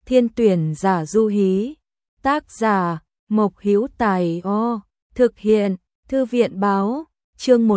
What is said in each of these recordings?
Thiên tuyển giả du hí. Tác giả Mộc Hữu Tài. Thực hiện Thư viện báo. Chương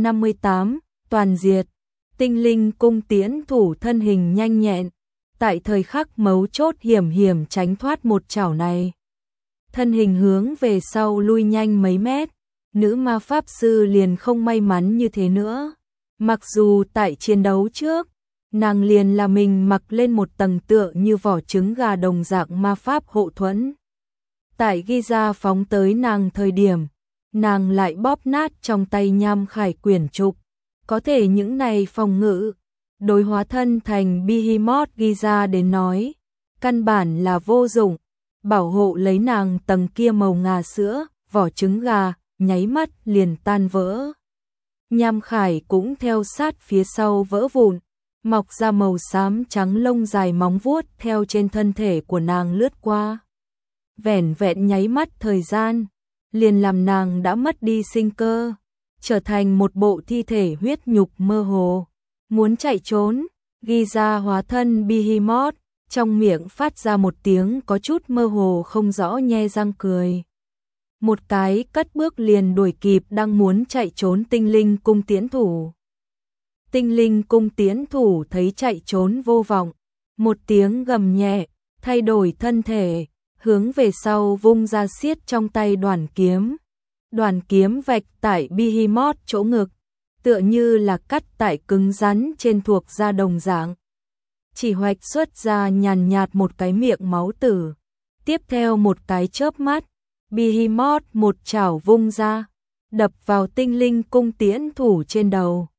158 toàn diệt. Tinh linh cung tiễn thủ thân hình nhanh nhẹn, tại thời khắc mấu chốt hiểm tránh thoát một chảo này. Thân hình hướng về sau lui nhanh mấy mét, nữ ma pháp sư liền không may mắn như thế nữa. Mặc dù tại chiến đấu trước, nàng liền là mình mặc lên một tầng tựa như vỏ trứng gà đồng dạng ma pháp hộ thuẫn. Tại Giza phóng tới nàng thời điểm, nàng lại bóp nát trong tay nham khải quyển trục. Có thể những này phòng ngự, đối hóa thân thành Behemoth Giza đến nói, căn bản là vô dụng, bảo hộ lấy nàng tầng kia màu ngà sữa, vỏ trứng gà, nháy mắt liền tan vỡ. Nham khải cũng theo sát phía sau vỡ vụn, mọc ra màu xám trắng lông dài móng vuốt theo trên thân thể của nàng lướt qua. Vẻn vẹn nháy mắt thời gian, liền làm nàng đã mất đi sinh cơ, trở thành một bộ thi thể huyết nhục mơ hồ. Muốn chạy trốn, Giza hóa thân Behemoth, trong miệng phát ra một tiếng có chút mơ hồ không rõ nhe răng cười. Một cái cất bước liền đuổi kịp đang muốn chạy trốn tinh linh cung tiễn thủ. Tinh linh cung tiễn thủ thấy chạy trốn vô vọng, một tiếng gầm nhẹ, thay đổi thân thể, hướng về sau vung ra xiết trong tay đoàn kiếm. Đoàn kiếm vạch tại Behemoth chỗ ngực, tựa như là cắt tại cứng rắn trên thuộc da đồng dạng. Chỉ hoạch xuất ra nhàn nhạt một cái miệng máu tử. Tiếp theo một cái chớp mắt, Behemoth một chảo vung ra, đập vào tinh linh cung tiễn thủ trên đầu.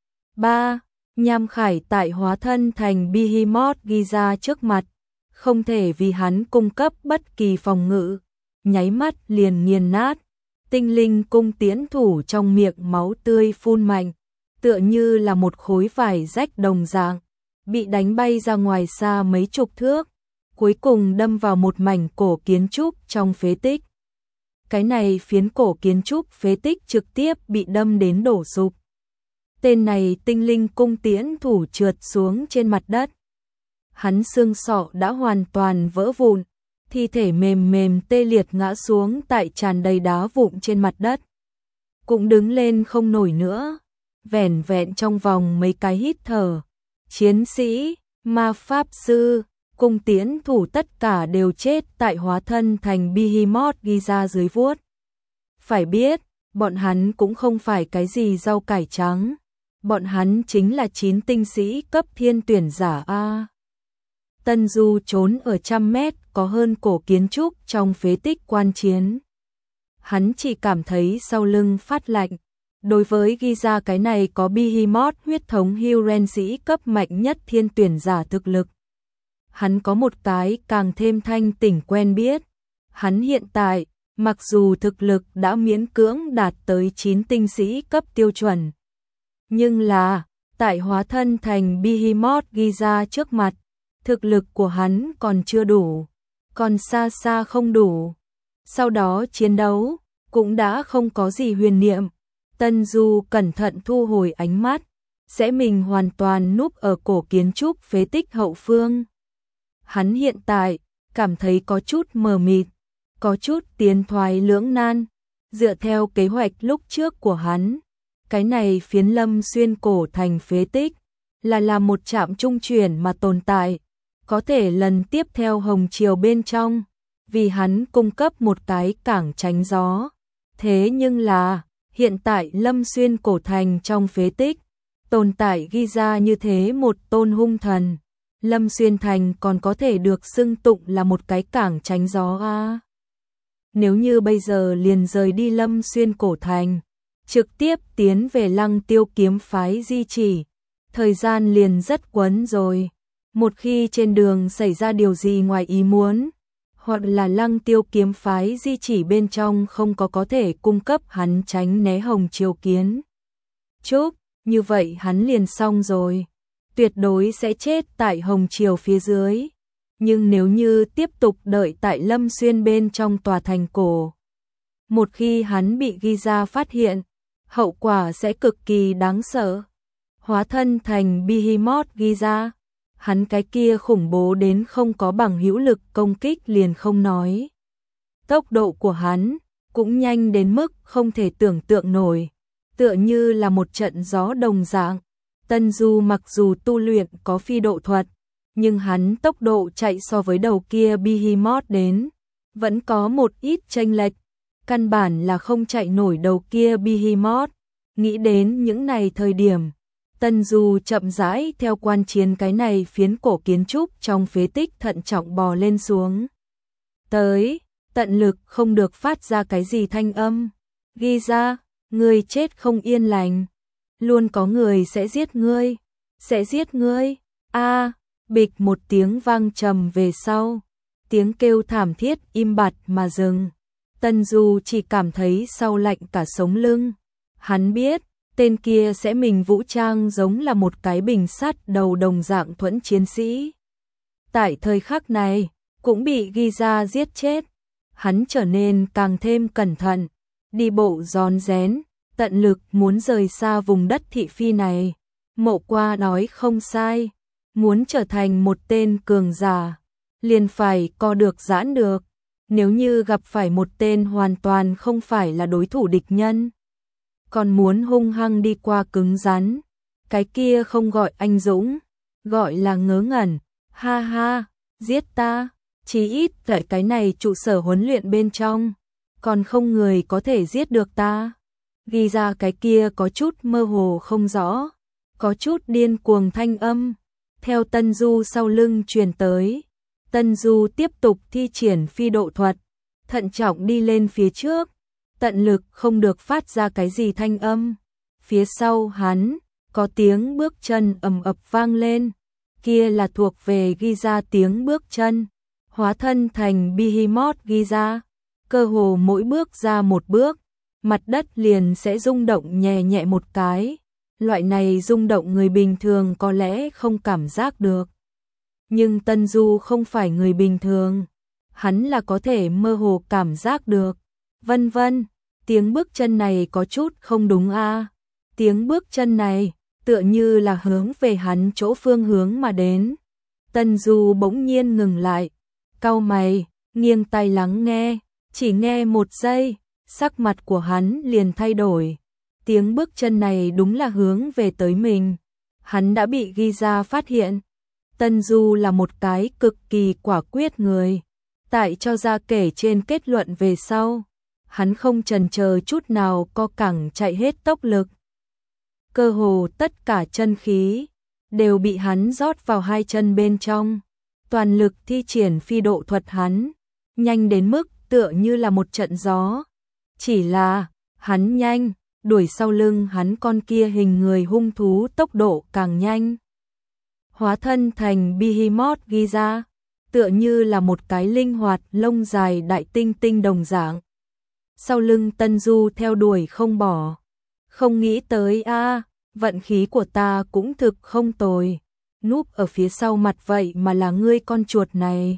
Nham khải tại hóa thân thành Behemoth Giza trước mặt, không thể vì hắn cung cấp bất kỳ phòng ngự, nháy mắt liền nghiền nát. Tinh linh cung tiễn thủ trong miệng máu tươi phun mạnh, tựa như là một khối vải rách đồng dạng, bị đánh bay ra ngoài xa mấy chục thước, cuối cùng đâm vào một mảnh cổ kiến trúc trong phế tích. Cái này phiến cổ kiến trúc phế tích trực tiếp bị đâm đến đổ sụp. Tên này tinh linh cung tiễn thủ trượt xuống trên mặt đất. Hắn xương sọ đã hoàn toàn vỡ vụn, thi thể mềm tê liệt ngã xuống tại tràn đầy đá vụn trên mặt đất. Cũng đứng lên không nổi nữa, vẻn vẹn trong vòng mấy cái hít thở. Chiến sĩ, ma pháp sư, cung tiễn thủ tất cả đều chết tại hóa thân thành Behemoth Giza dưới vuốt. Phải biết, bọn hắn cũng không phải cái gì rau cải trắng. Bọn hắn chính là 9 tinh sĩ cấp thiên tuyển giả A. Tân Du trốn ở 100 mét có hơn cổ kiến trúc trong phế tích quan chiến. Hắn chỉ cảm thấy sau lưng phát lạnh. Đối với Giza cái này có Behemoth huyết thống Huron sĩ cấp mạnh nhất thiên tuyển giả thực lực. Hắn có một cái càng thêm thanh tỉnh quen biết. Hắn hiện tại, mặc dù thực lực đã miễn cưỡng đạt tới 9 tinh sĩ cấp tiêu chuẩn, nhưng là, tại hóa thân thành Behemoth Giza trước mặt, thực lực của hắn còn chưa đủ, còn xa không đủ. Sau đó chiến đấu, cũng đã không có gì huyền niệm. Tân Du cẩn thận thu hồi ánh mắt, sẽ mình hoàn toàn núp ở cổ kiến trúc phế tích hậu phương. Hắn hiện tại, cảm thấy có chút mờ mịt, có chút tiến thoái lưỡng nan. Dựa theo kế hoạch lúc trước của hắn, cái này phiến Lâm Xuyên cổ thành phế tích, là một trạm trung chuyển mà tồn tại, có thể lần tiếp theo Hồng Triều bên trong, vì hắn cung cấp một cái cảng tránh gió. Thế nhưng là, hiện tại Lâm Xuyên cổ thành trong phế tích, tồn tại ghi ra như thế một tôn hung thần. Lâm Xuyên thành còn có thể được xưng tụng là một cái cảng tránh gió a. Nếu như bây giờ liền rời đi Lâm Xuyên cổ thành, trực tiếp tiến về Lăng Tiêu kiếm phái di chỉ, thời gian liền rất quấn rồi. Một khi trên đường xảy ra điều gì ngoài ý muốn, hoặc là Lăng Tiêu kiếm phái di chỉ bên trong không có thể cung cấp hắn tránh né Hồng Triều kiến trúc, như vậy hắn liền xong rồi, tuyệt đối sẽ chết tại Hồng Triều phía dưới. Nhưng nếu như tiếp tục đợi tại Lâm Xuyên bên trong tòa thành cổ, một khi hắn bị Giza phát hiện, hậu quả sẽ cực kỳ đáng sợ. Hóa thân thành Behemoth Giza, hắn cái kia khủng bố đến không có bằng hữu lực công kích liền không nói. Tốc độ của hắn cũng nhanh đến mức không thể tưởng tượng nổi, tựa như là một trận gió đồng dạng. Tân Du mặc dù tu luyện có phi độ thuật, nhưng hắn tốc độ chạy so với đầu kia Behemoth đến, vẫn có một ít chênh lệch, căn bản là không chạy nổi đầu kia Behemoth. Nghĩ đến những này thời điểm, Tân Du chậm rãi theo quan chiến cái này phiến cổ kiến trúc trong phế tích thận trọng bò lên xuống. Tới, tận lực không được phát ra cái gì thanh âm. Ghi ra, ngươi chết không yên lành. Luôn có người sẽ giết ngươi. Sẽ giết ngươi. A, bịch một tiếng vang trầm về sau. Tiếng kêu thảm thiết im bặt mà dừng. Tân Du chỉ cảm thấy sau lạnh cả sống lưng. Hắn biết, tên kia sẽ mình vũ trang giống là một cái bình sắt đầu đồng dạng thuẫn chiến sĩ. Tại thời khắc này, cũng bị ghi ra giết chết. Hắn trở nên càng thêm cẩn thận, đi bộ rón rén, tận lực muốn rời xa vùng đất thị phi này. Mộ Qua nói không sai, muốn trở thành một tên cường giả, liền phải co được giãn được. Nếu như gặp phải một tên hoàn toàn không phải là đối thủ địch nhân, còn muốn hung hăng đi qua cứng rắn, cái kia không gọi anh dũng, gọi là ngớ ngẩn. Ha ha, giết ta, chí ít tại cái này trụ sở huấn luyện bên trong, còn không người có thể giết được ta. Ghi ra cái kia có chút mơ hồ không rõ, có chút điên cuồng thanh âm, theo Tân Du sau lưng truyền tới. Tân Du tiếp tục thi triển phi độ thuật, thận trọng đi lên phía trước, tận lực không được phát ra cái gì thanh âm. Phía sau hắn, có tiếng bước chân ầm ập vang lên, kia là thuộc về ghi ra tiếng bước chân, hóa thân thành Behemoth ghi ra, cơ hồ mỗi bước ra một bước, mặt đất liền sẽ rung động nhẹ nhẹ một cái. Loại này rung động người bình thường có lẽ không cảm giác được. Nhưng Tân Du không phải người bình thường, hắn là có thể mơ hồ cảm giác được. Vân vân, tiếng bước chân này có chút không đúng a. Tiếng bước chân này tựa như là hướng về hắn chỗ phương hướng mà đến. Tân Du bỗng nhiên ngừng lại, cau mày, nghiêng tai lắng nghe, chỉ nghe một giây, sắc mặt của hắn liền thay đổi. Tiếng bước chân này đúng là hướng về tới mình. Hắn đã bị ghi ra phát hiện. Tân Du là một cái cực kỳ quả quyết người. Tại cho ra kể trên kết luận về sau, hắn không chần chờ chút nào co cẳng chạy hết tốc lực. Cơ hồ tất cả chân khí đều bị hắn rót vào hai chân bên trong. Toàn lực thi triển phi độ thuật hắn, nhanh đến mức tựa như là một trận gió. Chỉ là, hắn nhanh, đuổi sau lưng hắn con kia hình người hung thú tốc độ càng nhanh. Hóa thân thành Behemoth ghi ra, tựa như là một cái linh hoạt lông dài đại tinh tinh đồng dạng. Sau lưng Tân Du theo đuổi không bỏ. Không nghĩ tới a, vận khí của ta cũng thực không tồi. Núp ở phía sau mặt vậy mà là ngươi con chuột này.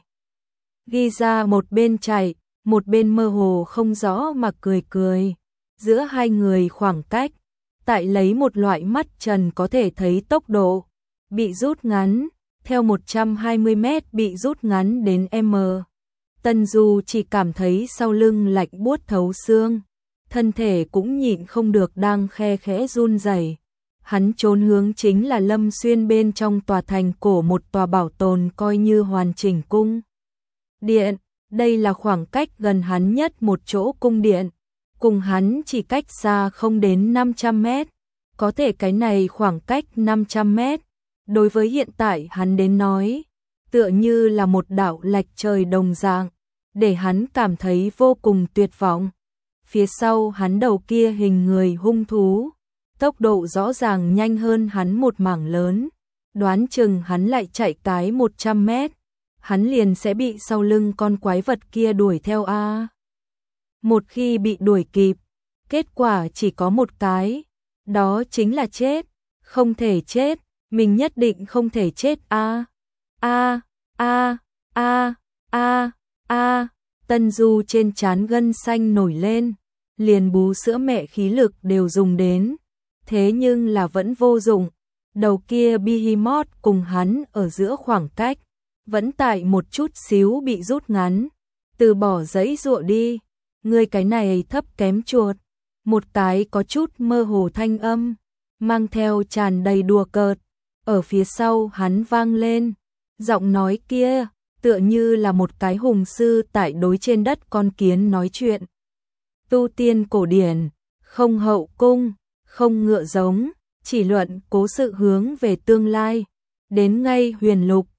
Ghi ra một bên chạy, một bên mơ hồ không rõ mà cười cười. Giữa hai người khoảng cách, tại lấy một loại mắt trần có thể thấy tốc độ, bị rút ngắn, theo 120 mét bị rút ngắn đến m. Tân Du chỉ cảm thấy sau lưng lạnh buốt thấu xương, thân thể cũng nhịn không được đang khe khẽ run rẩy. Hắn trốn hướng chính là Lâm Xuyên bên trong tòa thành cổ, một tòa bảo tồn coi như hoàn chỉnh cung điện. Đây là khoảng cách gần hắn nhất một chỗ cung điện, cùng hắn chỉ cách xa không đến 500 mét. Có thể cái này khoảng cách 500 mét, đối với hiện tại hắn đến nói, tựa như là một đạo lệch trời đồng dạng, để hắn cảm thấy vô cùng tuyệt vọng. Phía sau hắn đầu kia hình người hung thú, tốc độ rõ ràng nhanh hơn hắn một mảng lớn, đoán chừng hắn lại chạy cái 100 mét, hắn liền sẽ bị sau lưng con quái vật kia đuổi theo a. Một khi bị đuổi kịp, kết quả chỉ có một cái, đó chính là chết, không thể chết, mình nhất định không thể chết a. A a a a a. Tân Du trên trán gân xanh nổi lên, liền bú sữa mẹ khí lực đều dùng đến, thế nhưng là vẫn vô dụng. Đầu kia Behemoth cùng hắn ở giữa khoảng cách, vẫn tại một chút xíu bị rút ngắn. Từ bỏ giấy giụa đi, ngươi cái này thấp kém chuột. Một cái có chút mơ hồ thanh âm, mang theo tràn đầy đùa cợt, ở phía sau hắn vang lên. Giọng nói kia, tựa như là một cái hùng sư tại đối trên đất con kiến nói chuyện. Tu tiên cổ điển, không hậu cung, không ngựa giống, chỉ luận cố sự hướng về tương lai. Đến ngay huyền lục,